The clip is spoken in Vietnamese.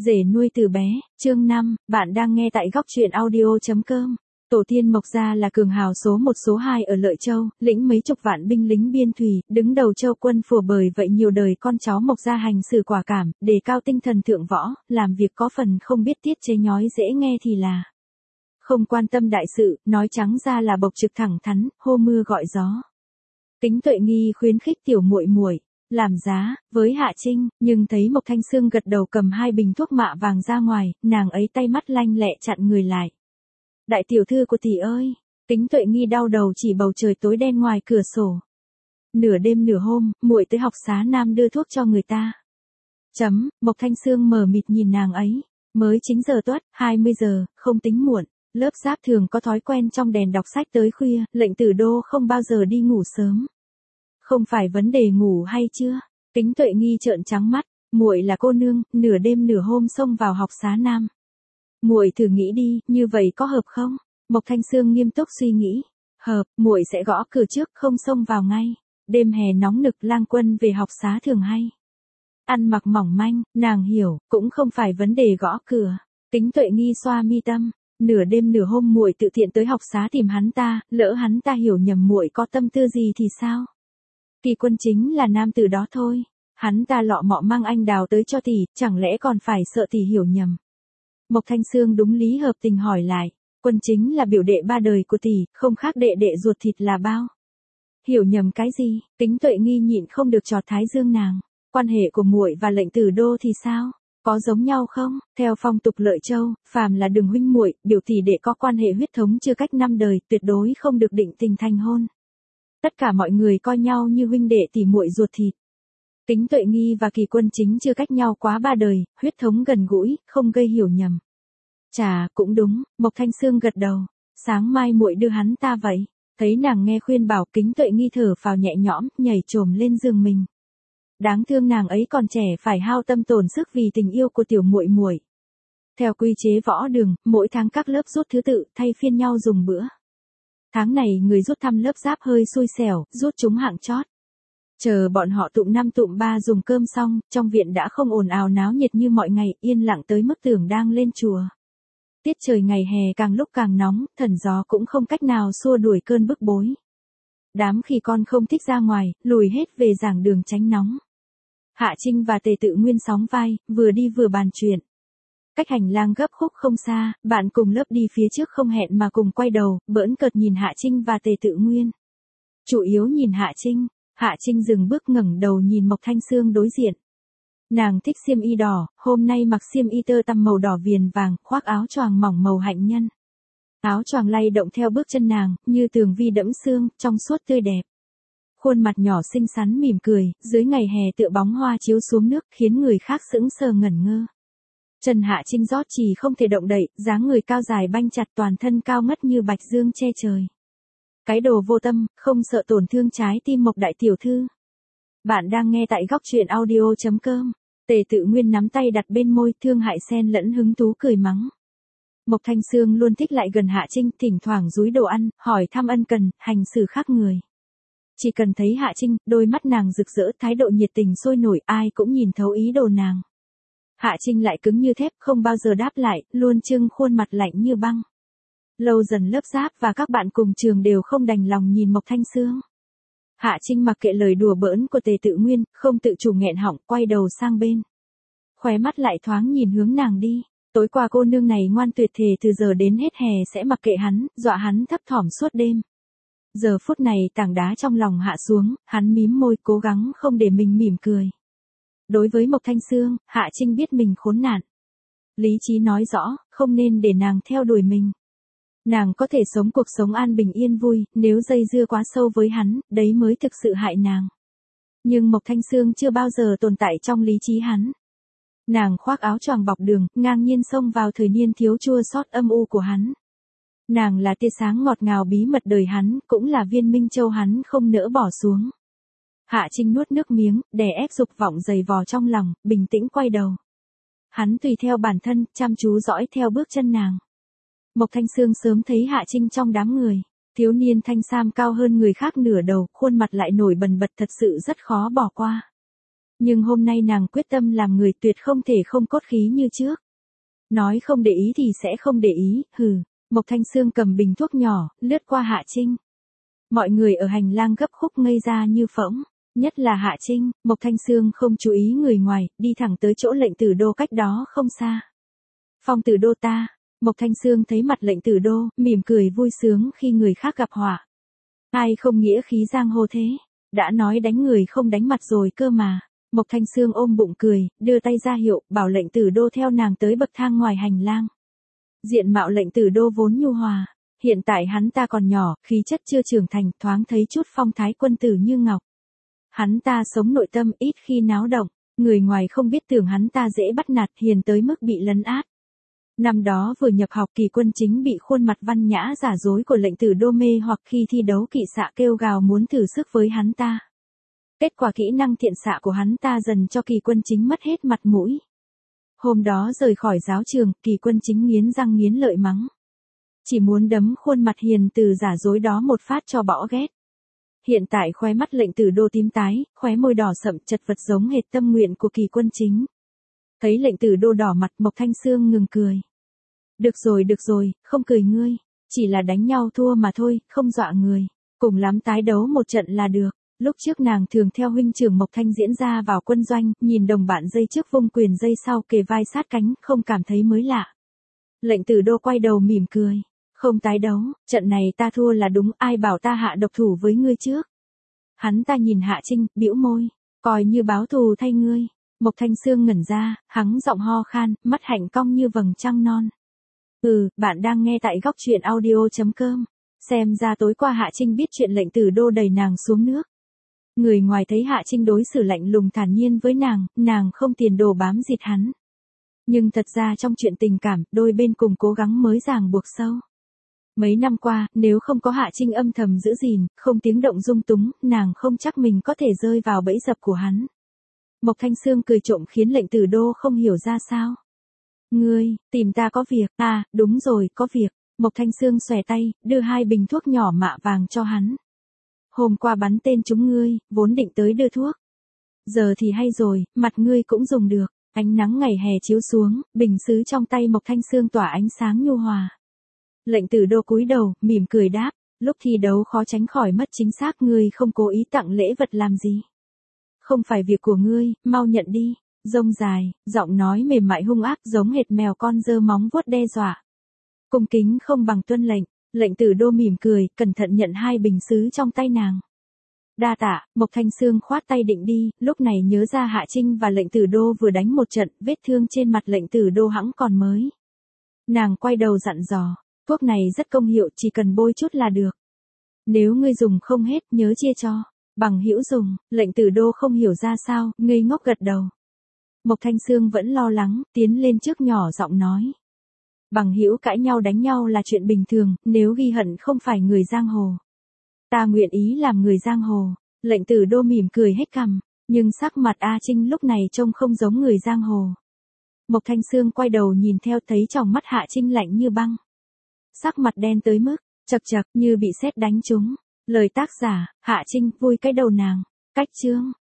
Rể nuôi từ bé, chương 5, bạn đang nghe tại góc truyện audio.com. Tổ tiên Mộc Gia là cường hào số 1 số 2 ở Lợi Châu, lĩnh mấy chục vạn binh lính biên thủy, đứng đầu châu quân phùa, bởi vậy nhiều đời con cháu Mộc Gia hành xử quả cảm, đề cao tinh thần thượng võ, làm việc có phần không biết tiết chế, nhói dễ nghe thì là không quan tâm đại sự, nói trắng ra là bộc trực thẳng thắn, hô mưa gọi gió. Kính Tuệ Nghi khuyến khích tiểu muội muội làm giá với Hạ Trinh, nhưng thấy Mộc Thanh Sương gật đầu cầm 2 bình thuốc mạ vàng ra ngoài, nàng ấy tay mắt lanh lẹ chặn người lại. Đại tiểu thư của tỷ ơi! Kính Tuệ Nghi đau đầu chỉ bầu trời tối đen ngoài cửa sổ. Nửa đêm nửa hôm, muội tới học xá nam đưa thuốc cho người ta. Mộc Thanh Sương mờ mịt nhìn nàng ấy. Mới chính giờ tuất, 20 giờ, không tính muộn. Lớp giáp thường có thói quen trong đèn đọc sách tới khuya, lệnh Tử Đô không bao giờ đi ngủ sớm. Không phải vấn đề ngủ hay chưa? Kính Tuệ Nghi trợn trắng mắt, muội là cô nương, nửa đêm nửa hôm xông vào học xá nam. Muội thử nghĩ đi, như vậy có hợp không? Mộc Thanh Sương nghiêm túc suy nghĩ. Hợp, muội sẽ gõ cửa trước, không xông vào ngay. Đêm hè nóng nực, lang quân về học xá thường hay ăn mặc mỏng manh, nàng hiểu, cũng không phải vấn đề gõ cửa. Kính Tuệ Nghi xoa mi tâm, nửa đêm nửa hôm muội tự tiện tới học xá tìm hắn ta, lỡ hắn ta hiểu nhầm muội có tâm tư gì thì sao? Kỳ Quân chính là nam tử đó thôi, hắn ta lọ mọ mang anh đào tới cho tỷ, chẳng lẽ còn phải sợ tỷ hiểu nhầm? Mộc Thanh Sương đúng lý hợp tình hỏi lại, Quân chính là biểu đệ ba đời của tỷ, không khác đệ đệ ruột thịt là bao. Hiểu nhầm cái gì? Kính Tuệ Nghi nhịn không được trọt thái dương nàng. Quan hệ của muội và lệnh Tử Đô thì sao? Có giống nhau không? Theo phong tục Lợi Châu, phàm là đường huynh muội, biểu tỷ đệ có quan hệ huyết thống chưa cách 5 đời, tuyệt đối không được định tình thành hôn. Tất cả mọi người coi nhau như huynh đệ tỷ muội ruột thịt. Kính Tuệ Nghi và Kỳ Quân chính chưa cách nhau quá 3 đời, huyết thống gần gũi, không gây hiểu nhầm. Chà, cũng đúng, Mộc Thanh Sương gật đầu. Sáng mai muội đưa hắn ta vậy. Thấy nàng nghe khuyên bảo, Kính Tuệ Nghi thở phào nhẹ nhõm, nhảy chồm lên giường mình. Đáng thương nàng ấy còn trẻ phải hao tâm tổn sức vì tình yêu của tiểu muội muội. Theo quy chế võ đường, mỗi tháng các lớp rút thứ tự, thay phiên nhau dùng bữa. Tháng này người rút thăm lớp giáp hơi xui xẻo, rút chúng hạng chót. Chờ bọn họ tụm 5 tụm 3 dùng cơm xong, trong viện đã không ồn ào náo nhiệt như mọi ngày, yên lặng tới mức tưởng đang lên chùa. Tiết trời ngày hè càng lúc càng nóng, thần gió cũng không cách nào xua đuổi cơn bức bối. Đám khỉ con không thích ra ngoài, lùi hết về giảng đường tránh nóng. Hạ Trinh và Tề Tự Nguyên sóng vai, vừa đi vừa bàn chuyện. Cách hành lang gấp khúc không xa, bạn cùng lớp đi phía trước không hẹn mà cùng quay đầu, bỡn cợt nhìn Hạ Trinh và Tề Tự Nguyên. Chủ yếu nhìn Hạ Trinh dừng bước ngẩng đầu nhìn Mộc Thanh Sương đối diện. Nàng thích xiêm y đỏ, hôm nay mặc xiêm y tơ tằm màu đỏ viền vàng, khoác áo choàng mỏng màu hạnh nhân. Áo choàng lay động theo bước chân nàng, như tường vi đẫm sương, trong suốt tươi đẹp. Khuôn mặt nhỏ xinh xắn mỉm cười, dưới ngày hè tựa bóng hoa chiếu xuống nước khiến người khác sững sờ ngẩn ngơ. Chân Hạ Trinh rót chỉ không thể động đậy, dáng người cao dài banh chặt, toàn thân cao ngất như bạch dương che trời. Cái đồ vô tâm, không sợ tổn thương trái tim Mộc đại tiểu thư. Bạn đang nghe tại góc truyện audio.com. Tề Tự Nguyên nắm tay đặt bên môi, thương hại xen lẫn hứng thú cười mắng. Mộc Thanh Sương luôn thích lại gần Hạ Trinh, thỉnh thoảng dúi đồ ăn, hỏi thăm ân cần, hành xử khác người. Chỉ cần thấy Hạ Trinh, đôi mắt nàng rực rỡ, thái độ nhiệt tình sôi nổi, ai cũng nhìn thấu ý đồ nàng. Hạ Trinh lại cứng như thép, không bao giờ đáp lại, luôn trưng khuôn mặt lạnh như băng. Lâu dần lớp giáp và các bạn cùng trường đều không đành lòng nhìn Mộc Thanh Sương. Hạ Trinh mặc kệ lời đùa bỡn của Tề Tự Nguyên, không tự chủ nghẹn họng, quay đầu sang bên. Khóe mắt lại thoáng nhìn hướng nàng đi. Tối qua cô nương này ngoan tuyệt thề từ giờ đến hết hè sẽ mặc kệ hắn, dọa hắn thấp thỏm suốt đêm. Giờ phút này tảng đá trong lòng hạ xuống, hắn mím môi cố gắng không để mình mỉm cười. Đối với Mộc Thanh Sương, Hạ Trinh biết mình khốn nạn. Lý trí nói rõ, không nên để nàng theo đuổi mình. Nàng có thể sống cuộc sống an bình yên vui, nếu dây dưa quá sâu với hắn, đấy mới thực sự hại nàng. Nhưng Mộc Thanh Sương chưa bao giờ tồn tại trong lý trí hắn. Nàng khoác áo choàng bọc đường, ngang nhiên xông vào thời niên thiếu chua xót âm u của hắn. Nàng là tia sáng ngọt ngào bí mật đời hắn, cũng là viên minh châu hắn không nỡ bỏ xuống. Hạ Trinh nuốt nước miếng, đè ép dục vọng dày vò trong lòng, bình tĩnh quay đầu. Hắn tùy theo bản thân, chăm chú dõi theo bước chân nàng. Mộc Thanh Sương sớm thấy Hạ Trinh trong đám người. Thiếu niên thanh sam cao hơn người khác nửa đầu, khuôn mặt lại nổi bần bật, thật sự rất khó bỏ qua. Nhưng hôm nay nàng quyết tâm làm người tuyệt không thể không cốt khí như trước. Nói không để ý thì sẽ không để ý, hừ. Mộc Thanh Sương cầm bình thuốc nhỏ, lướt qua Hạ Trinh. Mọi người ở hành lang gấp khúc ngây ra như phỗng, nhất là Hạ Trinh. Mộc Thanh Sương không chú ý người ngoài, đi thẳng tới chỗ Lệnh Tử Đô cách đó không xa. Phong Tử Đô ta. Mộc Thanh Sương thấy mặt Lệnh Tử Đô, mỉm cười vui sướng khi người khác gặp họa. Ai không nghĩa khí giang hồ thế, đã nói đánh người không đánh mặt rồi cơ mà. Mộc Thanh Sương ôm bụng cười, đưa tay ra hiệu, bảo Lệnh Tử Đô theo nàng tới bậc thang ngoài hành lang. Diện mạo Lệnh Tử Đô vốn nhu hòa, hiện tại hắn ta còn nhỏ, khí chất chưa trưởng thành, thoáng thấy chút phong thái quân tử như ngọc. Hắn ta sống nội tâm, ít khi náo động, người ngoài không biết tưởng hắn ta dễ bắt nạt, hiền tới mức bị lấn át. Năm đó vừa nhập học Kỳ Quân Chính bị khuôn mặt văn nhã giả dối của Lệnh Tử Đô mê hoặc khi thi đấu kỵ xạ kêu gào muốn thử sức với hắn ta. Kết quả kỹ năng thiện xạ của hắn ta dần cho Kỳ Quân Chính mất hết mặt mũi. Hôm đó rời khỏi giáo trường, Kỳ Quân Chính nghiến răng nghiến lợi mắng. Chỉ muốn đấm khuôn mặt hiền từ giả dối đó một phát cho bỏ ghét. Hiện tại khóe mắt Lệnh Tử Đô tím tái, khóe môi đỏ sậm chật vật giống hệt tâm nguyện của Kỳ Quân Chính. Thấy Lệnh Tử Đô đỏ mặt, Mộc Thanh Sương ngừng cười. Được rồi, không cười ngươi. Chỉ là đánh nhau thua mà thôi, không dọa người. Cùng lắm tái đấu một trận là được. Lúc trước nàng thường theo huynh trưởng Mộc Thanh diễn ra vào quân doanh, nhìn đồng bạn dây trước vung quyền dây sau kề vai sát cánh, không cảm thấy mới lạ. Lệnh Tử Đô quay đầu mỉm cười. Không tái đấu, trận này ta thua là đúng, ai bảo ta hạ độc thủ với ngươi trước. Hắn ta nhìn Hạ Trinh, bĩu môi, coi như báo thù thay ngươi. Mộc Thanh Sương ngẩn ra, hắng giọng ho khan, mắt hạnh cong như vầng trăng non. Bạn đang nghe tại góc truyện audio.com. Xem ra tối qua Hạ Trinh biết chuyện Lệnh Tử Đô đẩy nàng xuống nước. Người ngoài thấy Hạ Trinh đối xử lạnh lùng thản nhiên với nàng không tiền đồ bám dịt hắn. Nhưng thật ra trong chuyện tình cảm, đôi bên cùng cố gắng mới ràng buộc sâu. Mấy năm qua, nếu không có Hạ Trinh âm thầm giữ gìn, không tiếng động dung túng, nàng không chắc mình có thể rơi vào bẫy dập của hắn. Mộc Thanh Sương cười trộm khiến Lệnh Tử Đô không hiểu ra sao. Ngươi, tìm ta có việc, đúng rồi, có việc. Mộc Thanh Sương xòe tay, đưa 2 bình thuốc nhỏ mạ vàng cho hắn. Hôm qua bắn tên chúng ngươi, vốn định tới đưa thuốc. Giờ thì hay rồi, mặt ngươi cũng dùng được. Ánh nắng ngày hè chiếu xuống, bình sứ trong tay Mộc Thanh Sương tỏa ánh sáng nhu hòa. Lệnh Tử Đô cúi đầu, mỉm cười đáp, lúc thi đấu khó tránh khỏi mất chính xác, ngươi không cố ý tặng lễ vật làm gì. Không phải việc của ngươi, mau nhận đi. Rông dài, giọng nói mềm mại hung ác giống hệt mèo con giơ móng vuốt đe dọa. Cung kính không bằng tuân lệnh. Lệnh Tử Đô mỉm cười, cẩn thận nhận 2 bình sứ trong tay nàng. Đa tạ. Mộc Thanh Sương khoát tay định đi, lúc này nhớ ra Hạ Trinh và Lệnh Tử Đô vừa đánh một trận, vết thương trên mặt Lệnh Tử Đô hẵng còn mới. Nàng quay đầu dặn dò, thuốc này rất công hiệu, chỉ cần bôi chút là được. Nếu ngươi dùng không hết, nhớ chia cho. Bằng hữu dùng. Lệnh Tử Đô không hiểu ra sao, ngây ngốc gật đầu. Mộc Thanh Sương vẫn lo lắng, tiến lên trước nhỏ giọng nói. Bằng hữu cãi nhau đánh nhau là chuyện bình thường, nếu ghi hận không phải người giang hồ. Ta nguyện ý làm người giang hồ. Lệnh Tử Đô mỉm cười hết cằm, nhưng sắc mặt A Trinh lúc này trông không giống người giang hồ. Mộc Thanh Sương quay đầu nhìn theo, thấy tròng mắt Hạ Trinh lạnh như băng. Sắc mặt đen tới mức, chật như bị sét đánh trúng. Lời tác giả, Hạ Trinh, vui cái đầu nàng. Cách chương.